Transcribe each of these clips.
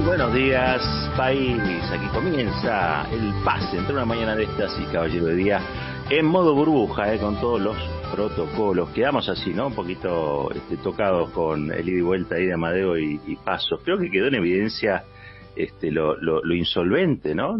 Buenos días, país. Aquí comienza el pase entre una mañana de estas y caballero de día en modo burbuja, con todos los protocolos. Quedamos así, ¿no? Un poquito tocados con el ida y vuelta ahí de Amadeo y Pasos. Creo que quedó en evidencia lo insolvente, ¿no?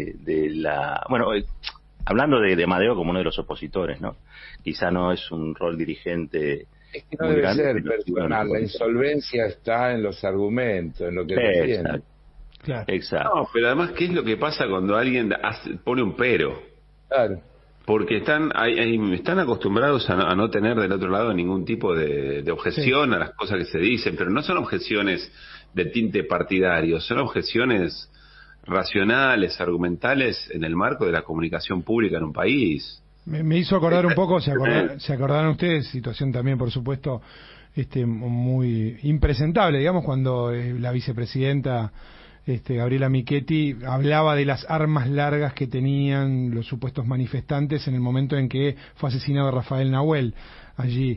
Hablando de Amadeo como uno de los opositores, ¿no? Quizá no es un rol dirigente. Es que no debe ser personal, la insolvencia está en los argumentos, en lo que defiende. Exacto. Claro. Exacto. No, pero además, ¿qué es lo que pasa cuando alguien pone un pero? Claro. Porque están acostumbrados a no tener del otro lado ningún tipo de objeción a las cosas que se dicen, pero no son objeciones de tinte partidario, son objeciones racionales, argumentales en el marco de la comunicación pública en un país. Me hizo acordar un poco, se acordaron ustedes, situación también, por supuesto, muy impresentable, digamos, cuando la vicepresidenta Gabriela Michetti hablaba de las armas largas que tenían los supuestos manifestantes en el momento en que fue asesinado Rafael Nahuel allí,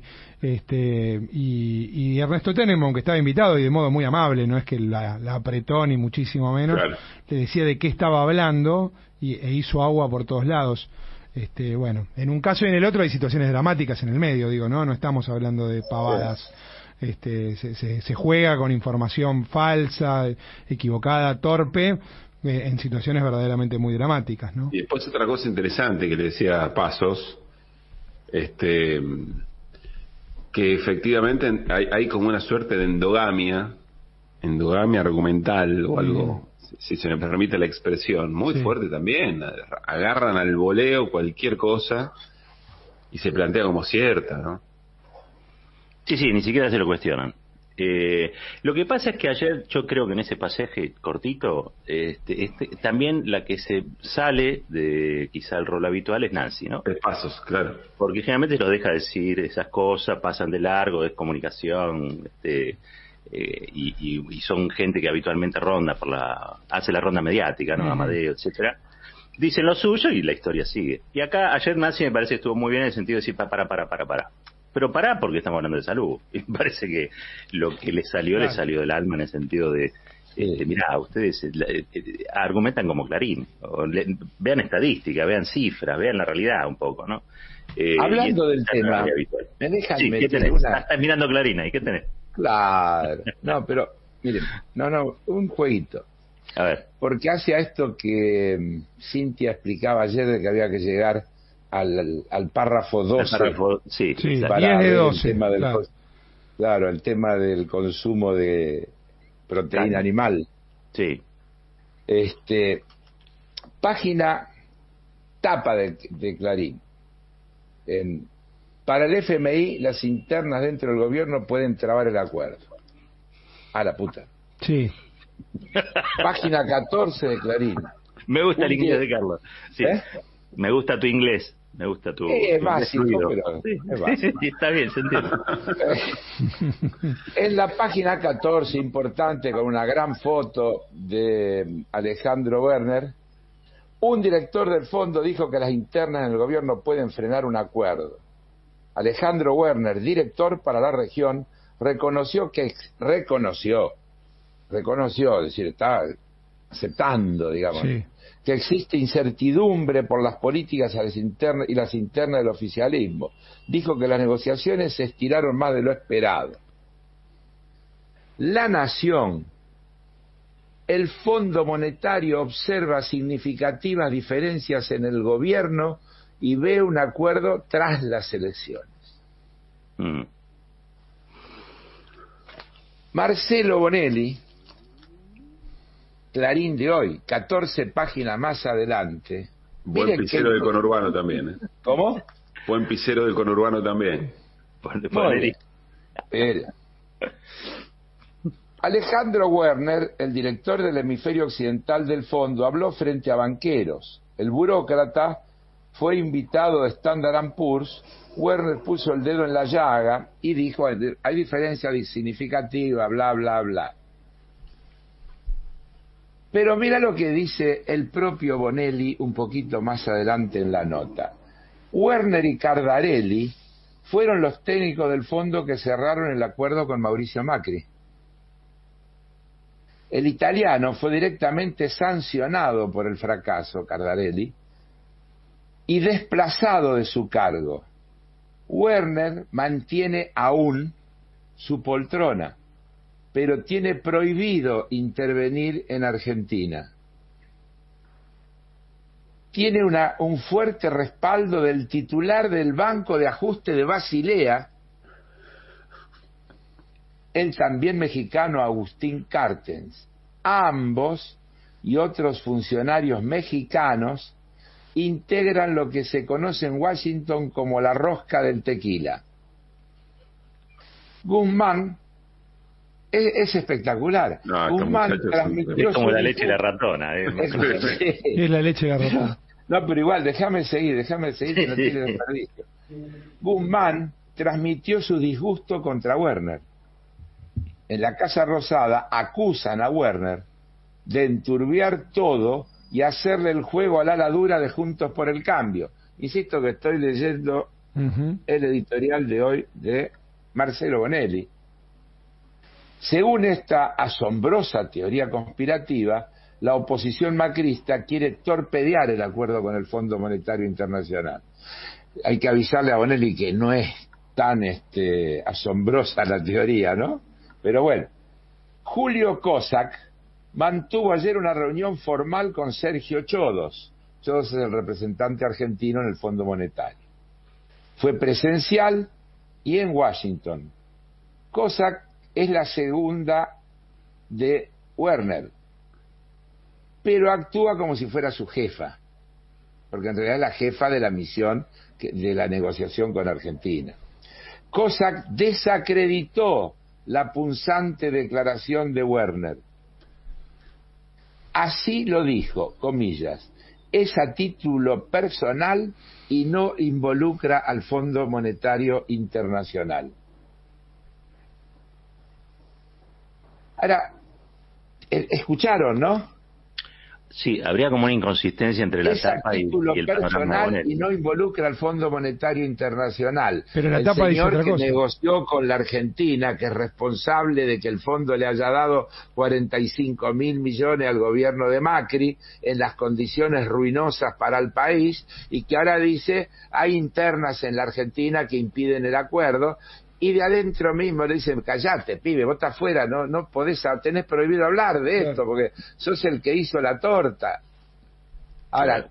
y Ernesto Tenenbaum, que estaba invitado y de modo muy amable, no es que la apretó ni muchísimo menos, claro, le decía de qué estaba hablando e hizo agua por todos lados. Bueno, en un caso y en el otro hay situaciones dramáticas en el medio, digo, no estamos hablando de pavadas. Se juega con información falsa, equivocada, torpe, en situaciones verdaderamente muy dramáticas, ¿no? Y después otra cosa interesante que le decía Pasos, que efectivamente hay como una suerte de endogamia argumental o algo, si se me permite la expresión, muy fuerte también. Agarran al voleo cualquier cosa y se plantea como cierta, ¿no? Sí, ni siquiera se lo cuestionan. Lo que pasa es que ayer, yo creo que en ese pasaje cortito, también la que se sale de quizá el rol habitual es Nancy, ¿no? De Pasos, claro. Porque generalmente lo deja decir esas cosas, pasan de largo, es comunicación, y son gente que habitualmente hace la ronda mediática, ¿no? Amadeo, etcétera. Dicen lo suyo y la historia sigue. Y acá ayer Nancy me parece que estuvo muy bien en el sentido de decir para. Pero pará, porque estamos hablando de salud. Y me parece que lo que le salió del alma en el sentido de, mirá, ustedes argumentan como Clarín. Vean estadísticas, vean cifras, vean la realidad un poco, ¿no? Hablando del tema, me dejan ¿qué tenés? Estás mirando Clarín ahí, ¿qué tenés? Claro, no, pero, miren, un jueguito. A ver. Porque hacia esto que Cintia explicaba ayer de que había que llegar al párrafo 12. Sí, para 10 de 12. El tema del consumo de proteína animal. Sí. Tapa de Clarín. Para el FMI, las internas dentro del gobierno pueden trabar el acuerdo. A la puta. Sí. Página 14 de Clarín. Me gusta el inglés de Carlos. Sí. Me gusta tu inglés. Me gusta tu... es básico, pero... es básico. Sí, está bien, se entiende. En la página 14, importante, con una gran foto de Alejandro Werner, un director del fondo dijo que las internas en el gobierno pueden frenar un acuerdo. Alejandro Werner, director para la región, reconoció, es decir, está aceptando, digamos, que existe incertidumbre por las políticas y las internas del oficialismo. Dijo que las negociaciones se estiraron más de lo esperado. La Nación, el Fondo Monetario observa significativas diferencias en el gobierno y ve un acuerdo tras las elecciones. Marcelo Bonelli, Clarín de hoy, 14 páginas más adelante. Buen pisero del conurbano también, ¿eh? ¿Cómo? Buen pisero del conurbano también. Alejandro Werner, el director del hemisferio occidental del fondo, habló frente a banqueros. El burócrata fue invitado de Standard & Poor's. Werner puso el dedo en la llaga y dijo: hay diferencia significativa, bla, bla, bla. Pero mira lo que dice el propio Bonelli un poquito más adelante en la nota. Werner y Cardarelli fueron los técnicos del fondo que cerraron el acuerdo con Mauricio Macri. El italiano fue directamente sancionado por el fracaso, Cardarelli, y desplazado de su cargo. Werner mantiene aún su poltrona, pero tiene prohibido intervenir en Argentina. Tiene un fuerte respaldo del titular del Banco de Ajuste de Basilea, el también mexicano Agustín Carstens. Ambos y otros funcionarios mexicanos integran lo que se conoce en Washington como la rosca del tequila. Guzmán es espectacular. No, Guzmán transmitió es como la leche de la ratona. Sí. Es la leche de la ratona. No, pero igual, déjame seguir, que no tiene desperdicio. Guzmán transmitió su disgusto contra Werner. En la Casa Rosada acusan a Werner de enturbiar todo y hacerle el juego al ala dura de Juntos por el Cambio. Insisto que estoy leyendo el editorial de hoy de Marcelo Bonelli. Según esta asombrosa teoría conspirativa, la oposición macrista quiere torpedear el acuerdo con el Fondo Monetario Internacional. Hay que avisarle a Bonelli que no es tan asombrosa la teoría, ¿no? Pero bueno, Julio Cossack mantuvo ayer una reunión formal con Sergio Chodos. Chodos es el representante argentino en el Fondo Monetario. Fue presencial y en Washington. Cossack es la segunda de Werner, pero actúa como si fuera su jefa, porque en realidad es la jefa de la misión de la negociación con Argentina. Cossack desacreditó la punzante declaración de Werner. Así lo dijo, comillas, es a título personal y no involucra al Fondo Monetario Internacional. Ahora, escucharon, ¿no? Sí, habría como una inconsistencia entre la tapa y el personal y no involucra al Fondo Monetario Internacional. Pero la tapa dice otra cosa. El señor que negoció con la Argentina, que es responsable de que el fondo le haya dado 45.000 millones al gobierno de Macri en las condiciones ruinosas para el país, y que ahora dice hay internas en la Argentina que impiden el acuerdo. Y de adentro mismo le dicen, callate, pibe, vos estás afuera, no podés, tenés prohibido hablar de esto, porque sos el que hizo la torta. Ahora,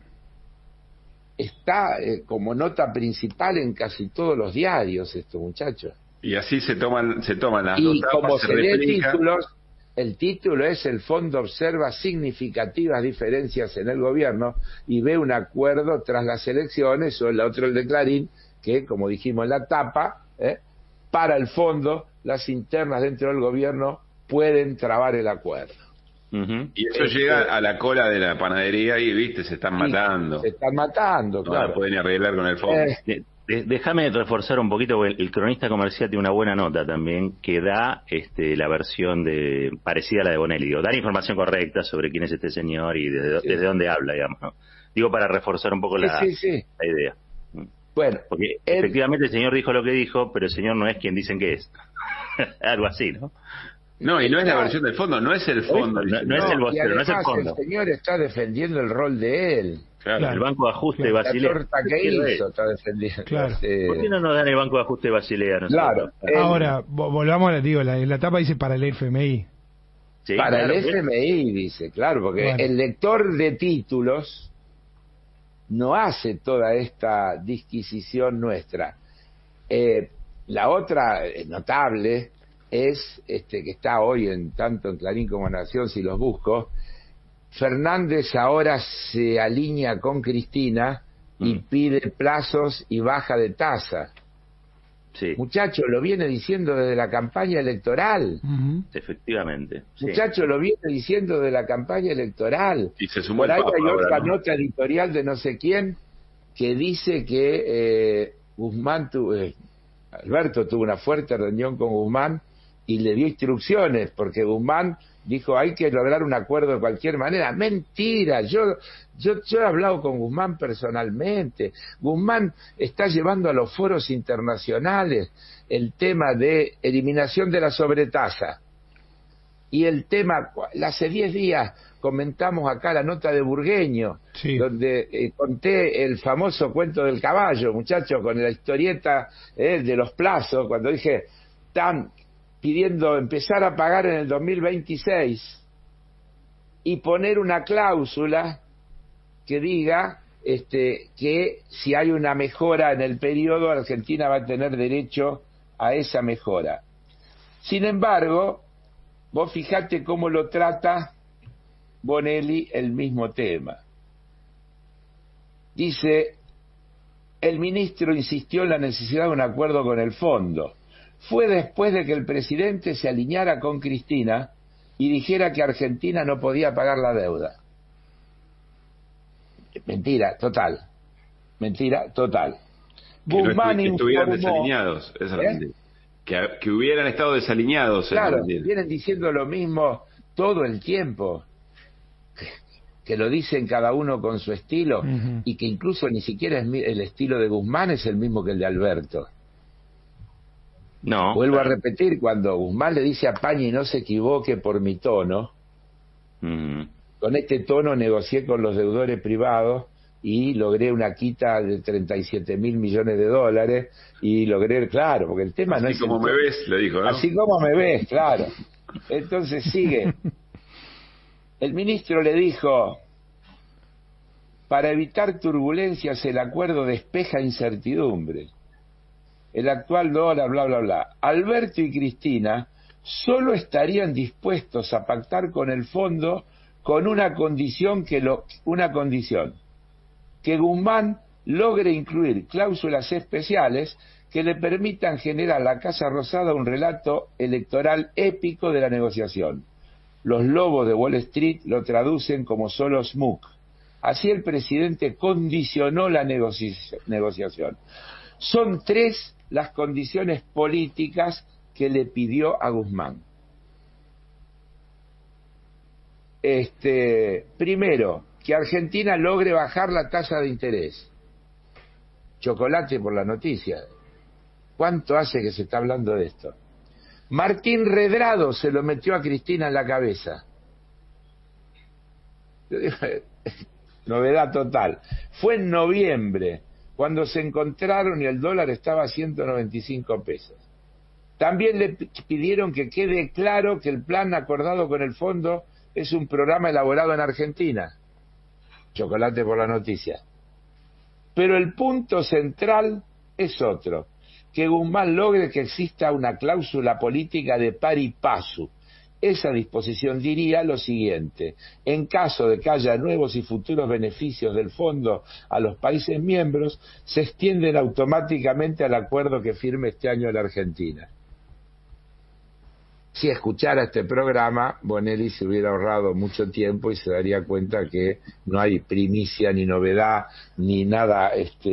está como nota principal en casi todos los diarios esto, muchachos. Y así se toman las y dos tapas, como se lee replica. títulos, el título es el fondo observa significativas diferencias en el gobierno y ve un acuerdo tras las elecciones, o el otro, el de Clarín, que como dijimos en la tapa, para el fondo las internas dentro del gobierno pueden trabar el acuerdo. Y eso llega a la cola de la panadería y viste, se están matando. Se están matando, claro. No la pueden arreglar con el fondo. Déjame reforzar un poquito, porque el cronista comercial tiene una buena nota también que da la versión parecida a la de Bonelli. Digo, da la información correcta sobre quién es este señor y desde dónde habla, digamos, ¿no? Digo, para reforzar un poco la idea. Bueno, porque efectivamente el señor dijo lo que dijo, pero el señor no es quien dicen que es. Algo así, ¿no? No, y no es la versión del fondo, no es el fondo. No es el vocero, no es el fondo. El señor está defendiendo el rol de él. Claro. El Banco de Ajuste de Basilea. La torta que hizo está defendiendo. Claro. ¿Por qué no nos dan el Banco de Ajuste de Basilea? Claro. Ahora, volvamos a la tapa dice para el FMI. Sí, para el FMI dice, claro, porque el lector de títulos no hace toda esta disquisición nuestra. La otra notable es que está hoy tanto en Clarín como en Nación, si los busco. Fernández ahora se alinea con Cristina y pide plazos y baja de tasa. Sí. Muchacho, lo viene diciendo desde la campaña electoral. Efectivamente. Muchacho, lo viene diciendo de la campaña electoral. Y se sumó por ahí hay otra ¿no? nota editorial de no sé quién que dice que Alberto tuvo una fuerte reunión con Guzmán y le dio instrucciones, porque Guzmán dijo hay que lograr un acuerdo de cualquier manera. Mentira, yo he hablado con Guzmán personalmente. Guzmán está llevando a los foros internacionales el tema de eliminación de la sobretasa. Y el tema, hace 10 días comentamos acá la nota de Burgueño, sí, donde conté el famoso cuento del caballo, muchachos, con la historieta de los plazos, cuando dije, están pidiendo empezar a pagar en el 2026 y poner una cláusula que diga que si hay una mejora en el periodo, Argentina va a tener derecho a esa mejora. Sin embargo, vos fijate cómo lo trata Bonelli el mismo tema. Dice, el ministro insistió en la necesidad de un acuerdo con el fondo. Fue después de que el presidente se alineara con Cristina y dijera que Argentina no podía pagar la deuda. Mentira total. Mentira total. Guzmán que estuvieran desalineados, esa es la mentira. Que hubieran estado desalineados. Claro, vienen diciendo lo mismo todo el tiempo, que lo dicen cada uno con su estilo, y que incluso ni siquiera el estilo de Guzmán es el mismo que el de Alberto. No. Vuelvo a repetir, cuando Guzmán le dice a Pañi no se equivoque por mi tono, con este tono negocié con los deudores privados y logré una quita de 37.000 millones de dólares y logré, claro, porque el tema así no es... Así como me ves, le dijo, ¿no? Así como me ves, claro. Entonces sigue. El ministro le dijo, para evitar turbulencias el acuerdo despeja incertidumbre. El actual dólar, bla, bla, bla. Alberto y Cristina solo estarían dispuestos a pactar con el fondo con una condición que Guzmán logre incluir cláusulas especiales que le permitan generar a la Casa Rosada un relato electoral épico de la negociación. Los lobos de Wall Street lo traducen como solo Smook. Así el presidente condicionó la negociación. Son 3 las condiciones políticas que le pidió a Guzmán. Primero, que Argentina logre bajar la tasa de interés. Chocolate por la noticia. ¿Cuánto hace que se está hablando de esto? Martín Redrado se lo metió a Cristina en la cabeza. Novedad total. Fue en noviembre, cuando se encontraron y el dólar estaba a 195 pesos. También le pidieron que quede claro que el plan acordado con el fondo es un programa elaborado en Argentina. Chocolate por la noticia. Pero el punto central es otro, que Guzmán logre que exista una cláusula política de pari passu. Esa disposición diría lo siguiente: en caso de que haya nuevos y futuros beneficios del fondo a los países miembros, se extienden automáticamente al acuerdo que firme este año la Argentina. Si escuchara este programa, Bonelli se hubiera ahorrado mucho tiempo y se daría cuenta que no hay primicia ni novedad ni nada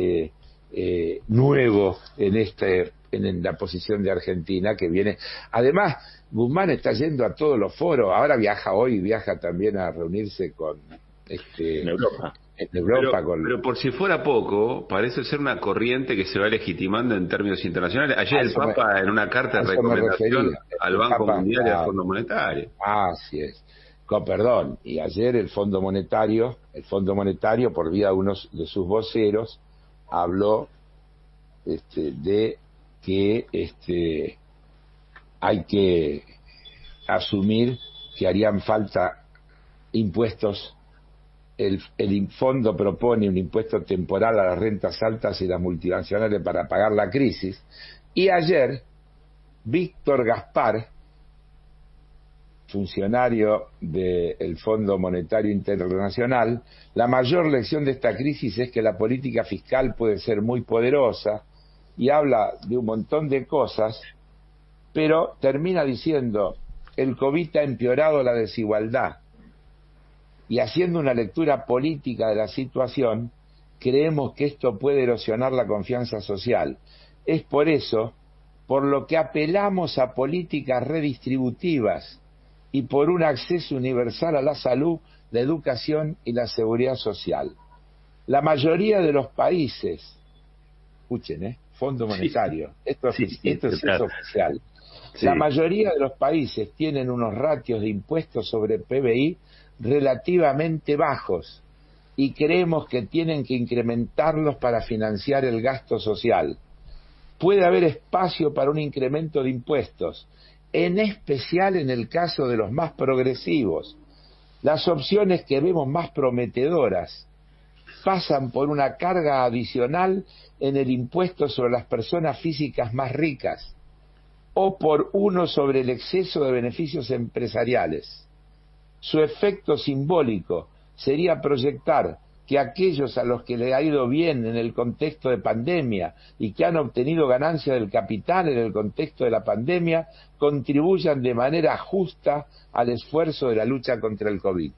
nuevo en la posición de Argentina, que viene. Además, Guzmán está yendo a todos los foros. Ahora viaja también a reunirse con en Europa. Pero por si fuera poco, parece ser una corriente que se va legitimando en términos internacionales. Ayer el Papa, en una carta de recomendación al Banco Mundial y al Fondo Monetario. Así es. Perdón, y ayer el Fondo Monetario, por vía de uno de sus voceros, habló de que hay que asumir que harían falta impuestos. El fondo propone un impuesto temporal a las rentas altas y las multinacionales para pagar la crisis. Y ayer, Víctor Gaspar, funcionario del Fondo Monetario Internacional, la mayor lección de esta crisis es que la política fiscal puede ser muy poderosa, y habla de un montón de cosas, pero termina diciendo: el COVID ha empeorado la desigualdad. Y haciendo una lectura política de la situación, creemos que esto puede erosionar la confianza social. Es por eso por lo que apelamos a políticas redistributivas y por un acceso universal a la salud, la educación y la seguridad social. La mayoría de los países, escuchen, Fondo Monetario, esto es oficial. Sí. La mayoría de los países tienen unos ratios de impuestos sobre PBI relativamente bajos y creemos que tienen que incrementarlos para financiar el gasto social. Puede haber espacio para un incremento de impuestos, en especial en el caso de los más progresivos. Las opciones que vemos más prometedoras pasan por una carga adicional en el impuesto sobre las personas físicas más ricas o por uno sobre el exceso de beneficios empresariales. Su efecto simbólico sería proyectar que aquellos a los que le ha ido bien en el contexto de pandemia y que han obtenido ganancia del capital en el contexto de la pandemia contribuyan de manera justa al esfuerzo de la lucha contra el COVID.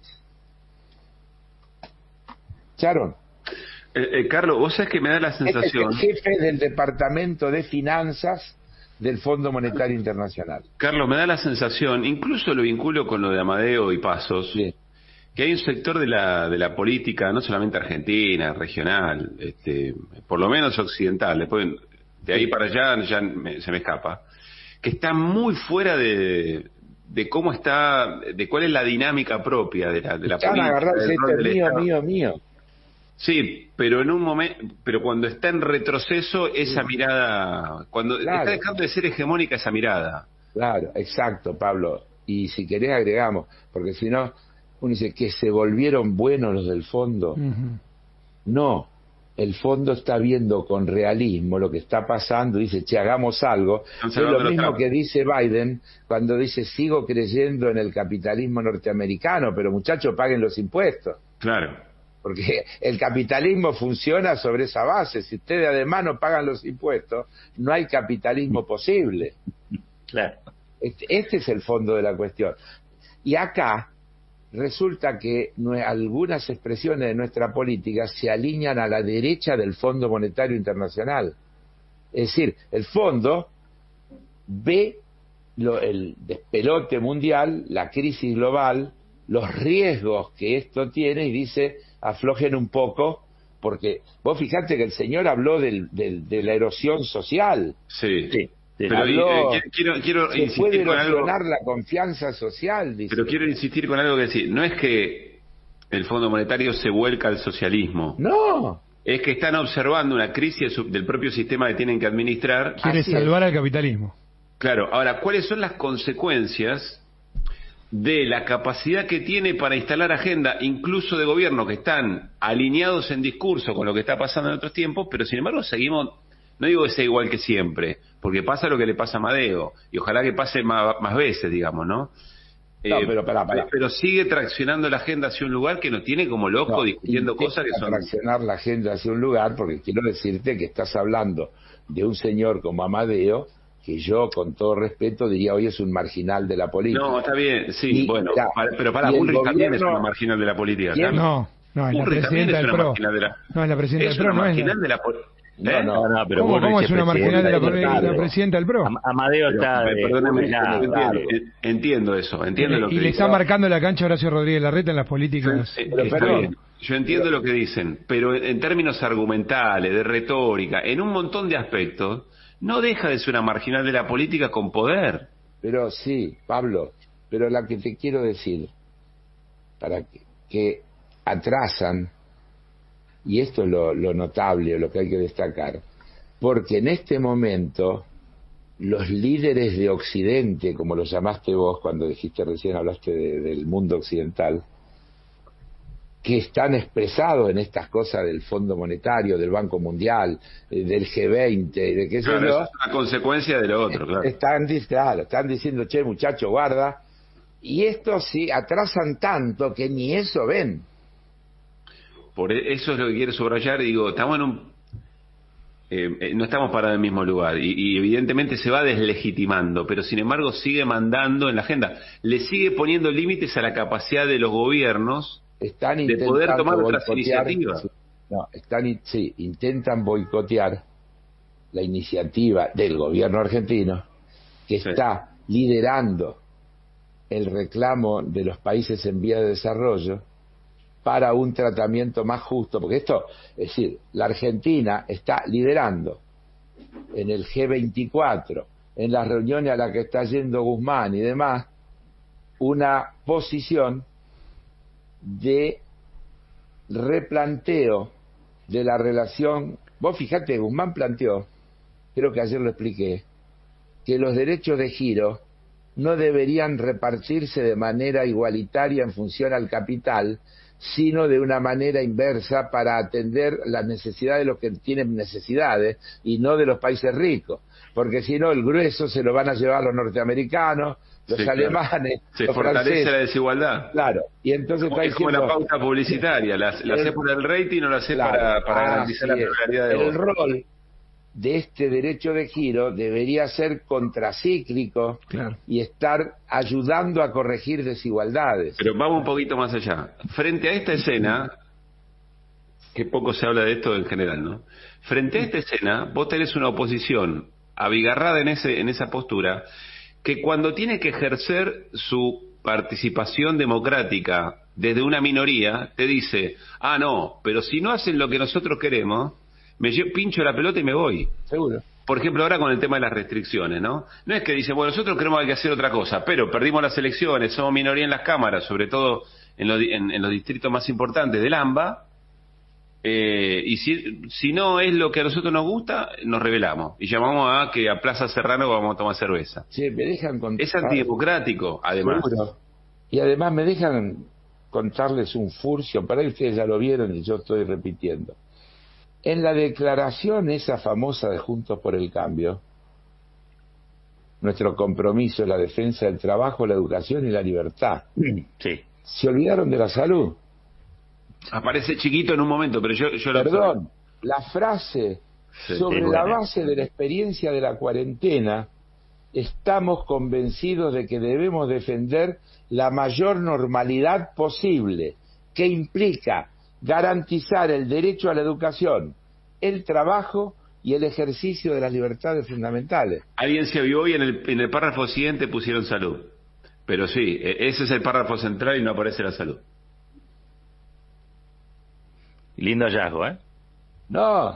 Sharon. Carlos, vos sabés que me da la sensación... Este es el jefe del Departamento de Finanzas del Fondo Monetario Internacional. Carlos, me da la sensación, incluso lo vinculo con lo de Amadeo y Pasos, sí, que hay un sector de la política, no solamente argentina, regional, por lo menos occidental, después de ahí para allá se me escapa, que está muy fuera de cómo está, de cuál es la dinámica propia de la política. Agarrarse mío. Sí, pero en un momento, pero cuando está en retroceso esa mirada, cuando está dejando de ser hegemónica esa mirada. Claro, exacto, Pablo. Y si querés agregamos, porque si no, uno dice que se volvieron buenos los del fondo. Uh-huh. No, el fondo está viendo con realismo lo que está pasando, dice, che, hagamos algo. Es lo mismo que dice Biden cuando dice, sigo creyendo en el capitalismo norteamericano, pero muchachos, paguen los impuestos. Claro. Porque el capitalismo funciona sobre esa base. Si ustedes además no pagan los impuestos, no hay capitalismo posible. Claro. Este es el fondo de la cuestión. Y acá resulta que algunas expresiones de nuestra política se alinean a la derecha del Fondo Monetario Internacional. Es decir, el fondo ve el despelote mundial, la crisis global, los riesgos que esto tiene y dice, aflojen un poco, porque vos fijate que el señor habló de la erosión social. Sí. Pero quiero se puede erosionar la confianza social, dice. Pero quiero insistir con algo que decir. No es que el Fondo Monetario se vuelca al socialismo. No. Es que están observando una crisis del propio sistema que tienen que administrar. Quiere salvar al capitalismo. Claro. Ahora, ¿cuáles son las consecuencias de la capacidad que tiene para instalar agenda, incluso de gobierno que están alineados en discurso con lo que está pasando en otros tiempos, pero sin embargo seguimos, no digo que sea igual que siempre, porque pasa lo que le pasa a Amadeo, y ojalá que pase más veces, digamos, ¿no? Pero sigue traccionando la agenda hacia un lugar que nos tiene como loco discutiendo cosas que son... traccionar la agenda hacia un lugar, porque quiero decirte que estás hablando de un señor como Amadeo, que yo, con todo respeto, diría hoy es un marginal de la política. No, está bien, sí, pero para Bullrich también es una marginal de la política. No, es la presidenta del PRO. No, es la presidenta del PRO, no es marginal de la política. No, pero ¿Cómo es una marginal de la presidenta del PRO? Amadeo está... Perdóname, entiendo eso, entiendo lo que y le está marcando la cancha a Horacio Rodríguez Larreta en las políticas. Está bien. Yo entiendo lo que dicen, pero en términos argumentales, de retórica, en un montón de aspectos, no deja de ser una marginal de la política con poder. Pero sí, Pablo, pero la que te quiero decir, para que atrasan, y esto es lo notable, lo que hay que destacar, porque en este momento los líderes de Occidente, como lo llamaste vos cuando dijiste recién, hablaste del mundo occidental, que están expresados en estas cosas del Fondo Monetario, del Banco Mundial, del G20, de qué sé yo. Eso es una consecuencia de lo otro, claro. Están diciendo, che, muchacho, guarda. Y estos sí atrasan tanto que ni eso ven. Por eso es lo que quiero subrayar. Digo, estamos no estamos parados en el mismo lugar. Y evidentemente se va deslegitimando, pero sin embargo sigue mandando en la agenda. Le sigue poniendo límites a la capacidad de los gobiernos de poder tomar otras iniciativas. Intentan boicotear la iniciativa del gobierno argentino, que está liderando el reclamo de los países en vía de desarrollo para un tratamiento más justo, porque esto, es decir, la Argentina está liderando en el G24 en las reuniones a las que está yendo Guzmán y demás, una posición de replanteo de la relación. Vos fijate, Guzmán planteó, creo que ayer lo expliqué, que los derechos de giro no deberían repartirse de manera igualitaria en función al capital, sino de una manera inversa para atender las necesidades de los que tienen necesidades y no de los países ricos, porque si no el grueso se lo van a llevar los norteamericanos, los alemanes, se los fortalece franceses. la desigualdad. Claro, y entonces es como la pauta publicitaria, la hace por el rating o la hace para garantizar la pluralidad de voz. El rol de este derecho de giro debería ser contracíclico, claro, y estar ayudando a corregir desigualdades. Pero vamos un poquito más allá. Frente a esta escena, que poco se habla de esto en general, ¿no? Frente a esta escena, vos tenés una oposición abigarrada en esa postura, que cuando tiene que ejercer su participación democrática desde una minoría, te dice, no, pero si no hacen lo que nosotros queremos, pincho la pelota y me voy. Seguro. Por ejemplo, ahora con el tema de las restricciones, ¿no? No es que dicen, bueno, nosotros creemos que hay que hacer otra cosa, pero perdimos las elecciones, somos minoría en las cámaras, sobre todo en los distritos más importantes del AMBA, y si no es lo que a nosotros nos gusta, nos rebelamos y llamamos a Plaza Serrano vamos a tomar cerveza. Sí, me dejan contar. Es antidemocrático, además. Seguro. Y además me dejan contarles un furcio, para que ustedes ya lo vieron y yo estoy repitiendo. En la declaración esa famosa de Juntos por el Cambio, nuestro compromiso es la defensa del trabajo, la educación y la libertad. Sí. Se olvidaron de la salud. Aparece chiquito en un momento, pero yo Perdón, la frase sobre la base de la experiencia de la cuarentena, estamos convencidos de que debemos defender la mayor normalidad posible, que implica garantizar el derecho a la educación, el trabajo y el ejercicio de las libertades fundamentales. Alguien se avivó y en el párrafo siguiente pusieron salud. Pero sí, ese es el párrafo central y no aparece la salud. Lindo hallazgo, ¿eh? No.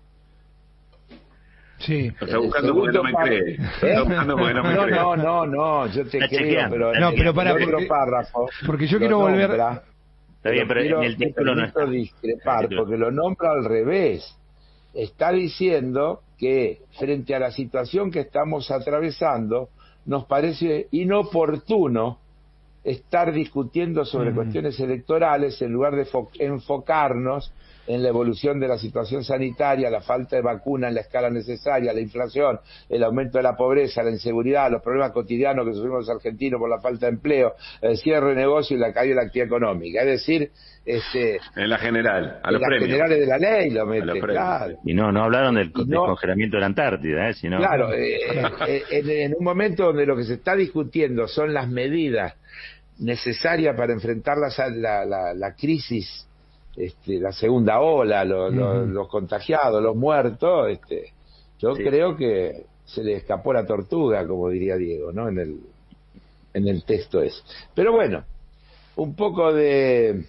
Sí. Lo está buscando porque no me cree. Está buscando porque no me cree. No, yo te creo, pero no, pero para, el otro párrafo. Porque yo quiero volver. Está bien, pero en el título no está. Discrepar, porque lo nombra al revés. Está diciendo que frente a la situación que estamos atravesando, nos parece inoportuno estar discutiendo sobre cuestiones electorales en lugar de enfocarnos en la evolución de la situación sanitaria, la falta de vacuna en la escala necesaria, la inflación, el aumento de la pobreza, la inseguridad, los problemas cotidianos que sufrimos los argentinos por la falta de empleo, el cierre de negocios y la caída de la actividad económica. Es decir, en la general, a en los las premios. generales de la ley lo mete, claro. Y no hablaron del congelamiento de la Antártida, sino... Claro, en un momento donde lo que se está discutiendo son las medidas necesarias para enfrentar la crisis, la segunda ola, los contagiados, los muertos, yo creo que se le escapó la tortuga, como diría Diego, ¿no? En el texto ese. Pero bueno, un poco de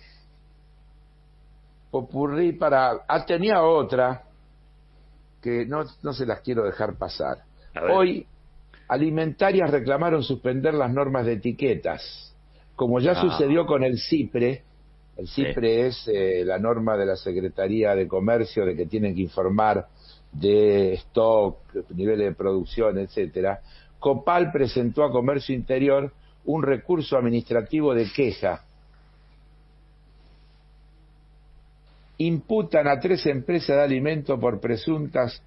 popurrí tenía otra que no se las quiero dejar pasar. Hoy alimentarias reclamaron suspender las normas de etiquetas, como ya sucedió con el CIPRE. El CIPRE es la norma de la Secretaría de Comercio de que tienen que informar de stock, niveles de producción, etcétera. Copal presentó a Comercio Interior un recurso administrativo de queja. Imputan a 3 empresas de alimentos por presuntas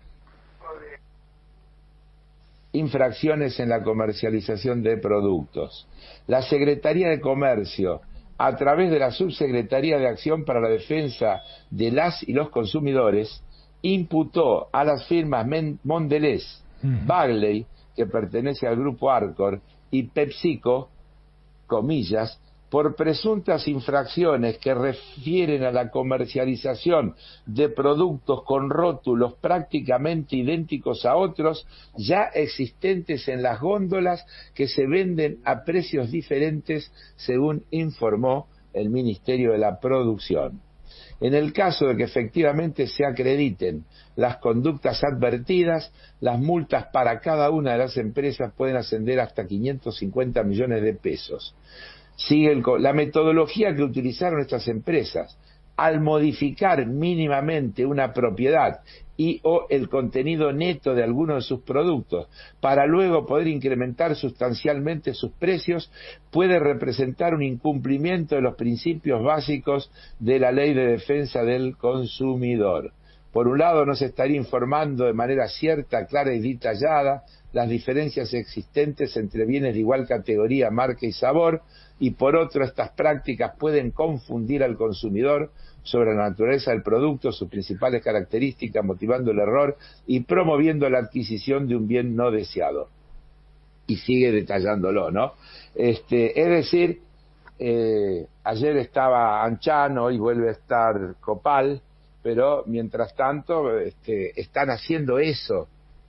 infracciones en la comercialización de productos. La Secretaría de Comercio, a través de la Subsecretaría de Acción para la Defensa de las y los Consumidores, imputó a las firmas Mondelez, Bagley, que pertenece al grupo Arcor, y PepsiCo, comillas, por presuntas infracciones que refieren a la comercialización de productos con rótulos prácticamente idénticos a otros ya existentes en las góndolas que se venden a precios diferentes, según informó el Ministerio de la Producción. En el caso de que efectivamente se acrediten las conductas advertidas, las multas para cada una de las empresas pueden ascender hasta 550 millones de pesos. Sigue la metodología que utilizaron estas empresas al modificar mínimamente una propiedad y o el contenido neto de alguno de sus productos para luego poder incrementar sustancialmente sus precios, puede representar un incumplimiento de los principios básicos de la Ley de Defensa del Consumidor. Por un lado, nos estaría informando de manera cierta, clara y detallada las diferencias existentes entre bienes de igual categoría, marca y sabor, y por otro, estas prácticas pueden confundir al consumidor sobre la naturaleza del producto, sus principales características, motivando el error y promoviendo la adquisición de un bien no deseado. Y sigue detallándolo, ¿no? Es decir, ayer estaba Anchan, hoy vuelve a estar Copal, pero mientras tanto están haciendo eso,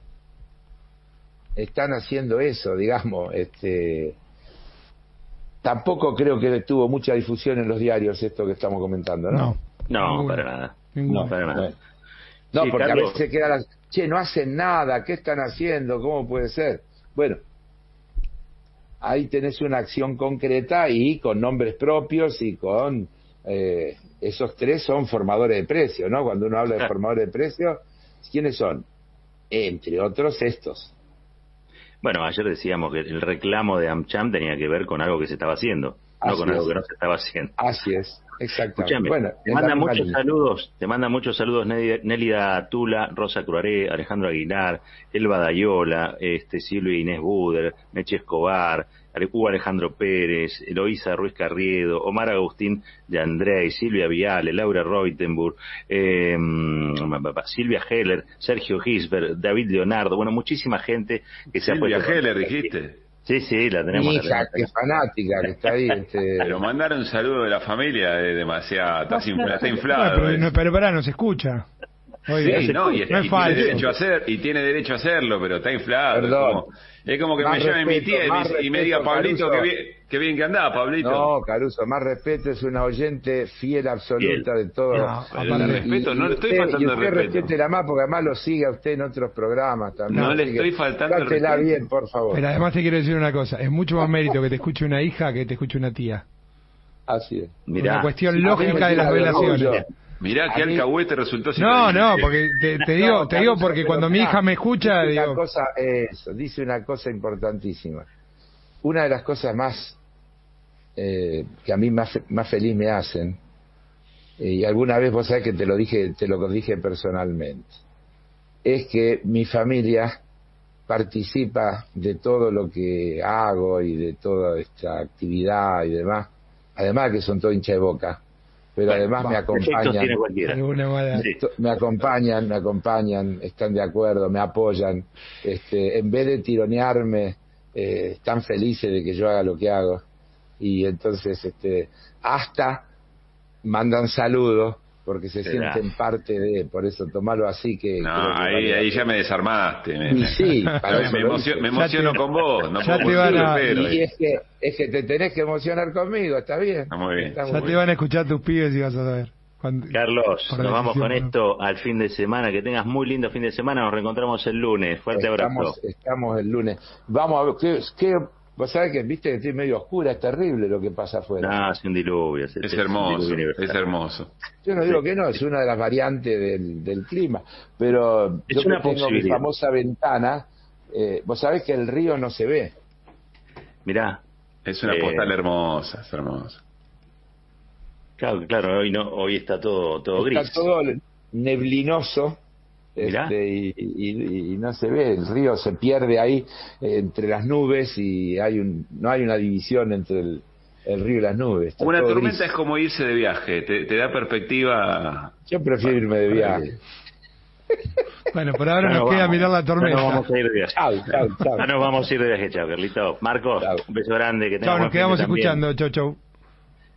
digamos. Tampoco creo que tuvo mucha difusión en los diarios esto que estamos comentando, ¿no? No, para nada. No, para nada. No, sí, porque Carlos, a veces queda che, no hacen nada, ¿qué están haciendo? ¿Cómo puede ser? Bueno, ahí tenés una acción concreta y con nombres propios y con... esos tres son formadores de precios, ¿no? Cuando uno habla de formadores de precios, ¿quiénes son? Entre otros estos. Bueno, ayer decíamos que el reclamo de AmCham tenía que ver con algo que se estaba haciendo, no con algo que no se estaba haciendo. Así es, exactamente. Escúchame, bueno, te manda muchos saludos Nélida Tula, Rosa Cruaré, Alejandro Aguilar, Elba Dayola, Silvia Inés Buder, Meche Escobar, Hugo Alejandro Pérez, Eloísa Ruiz Carriedo, Omar Agustín de André, Silvia Viale, Laura Reutenburg, Silvia Heller, Sergio Gisbert, David Leonardo, bueno, muchísima gente que se ha puesto... Silvia Heller, dijiste. Sí, la tenemos. Mi hija, que es fanática, que está ahí. Pero mandar un saludo de la familia es demasiado, está inflado. Pero pará, nos escucha. Sí, no, y no es falso. Tiene derecho a hacerlo, pero está inflado. Perdón. Es como que me llame mi tía y me diga, Pablito, qué bien que andaba, Pablito. No, Caruso, más respeto, es una oyente fiel absoluta de todo. No, respeto, no le estoy faltando de respeto. Respétela más, porque además lo sigue a usted en otros programas también. No le estoy faltando de respeto. Trátela bien, por favor. Pero además te quiero decir una cosa, es mucho más mérito que te escuche una hija que te escuche una tía. Así es. Mirá, una cuestión lógica de las relaciones. Mirá qué alcahuete resultó. No, porque te digo porque cuando mi hija me escucha, digo... dice una cosa importantísima. Una de las cosas más que a mí más feliz me hacen, y alguna vez vos sabés que te lo dije personalmente, es que mi familia participa de todo lo que hago y de toda esta actividad y demás, además que son todos hinchas de Boca. Pero además me acompañan, están de acuerdo, me apoyan, en vez de tironearme, están felices de que yo haga lo que hago, y entonces hasta mandan saludos porque se sienten parte de, por eso tomalo así que... No, ahí ya me desarmaste. Sí, me emociono con vos. No ya te van a... Y es que te tenés que emocionar conmigo, está bien. Está muy bien. Ya te van a escuchar tus pibes y vas a saber. Carlos, nos vamos con esto al fin de semana. Que tengas muy lindo fin de semana. Nos reencontramos el lunes. Fuerte abrazo. Estamos el lunes. Vamos a ver, vos sabés que viste que estoy medio oscura, es terrible lo que pasa afuera. No, es un diluvio. Es hermoso. Yo no digo que no, es una de las variantes del clima, pero yo que tengo mi famosa ventana, vos sabés que el río no se ve. Mirá. Es una postal hermosa, es hermosa. Claro, hoy está todo gris. Está todo neblinoso. Y no se ve, el río se pierde ahí entre las nubes y no hay una división entre el río y las nubes. Una tormenta gris. Es como irse de viaje, te da perspectiva. Yo prefiero irme de viaje. Bueno, por ahora nos queda mirar la tormenta. No vamos a ir de viaje. Chau. No nos vamos a ir de viaje, chao, Carlito. Marcos, un beso grande. Que nos quedamos escuchando. Chau.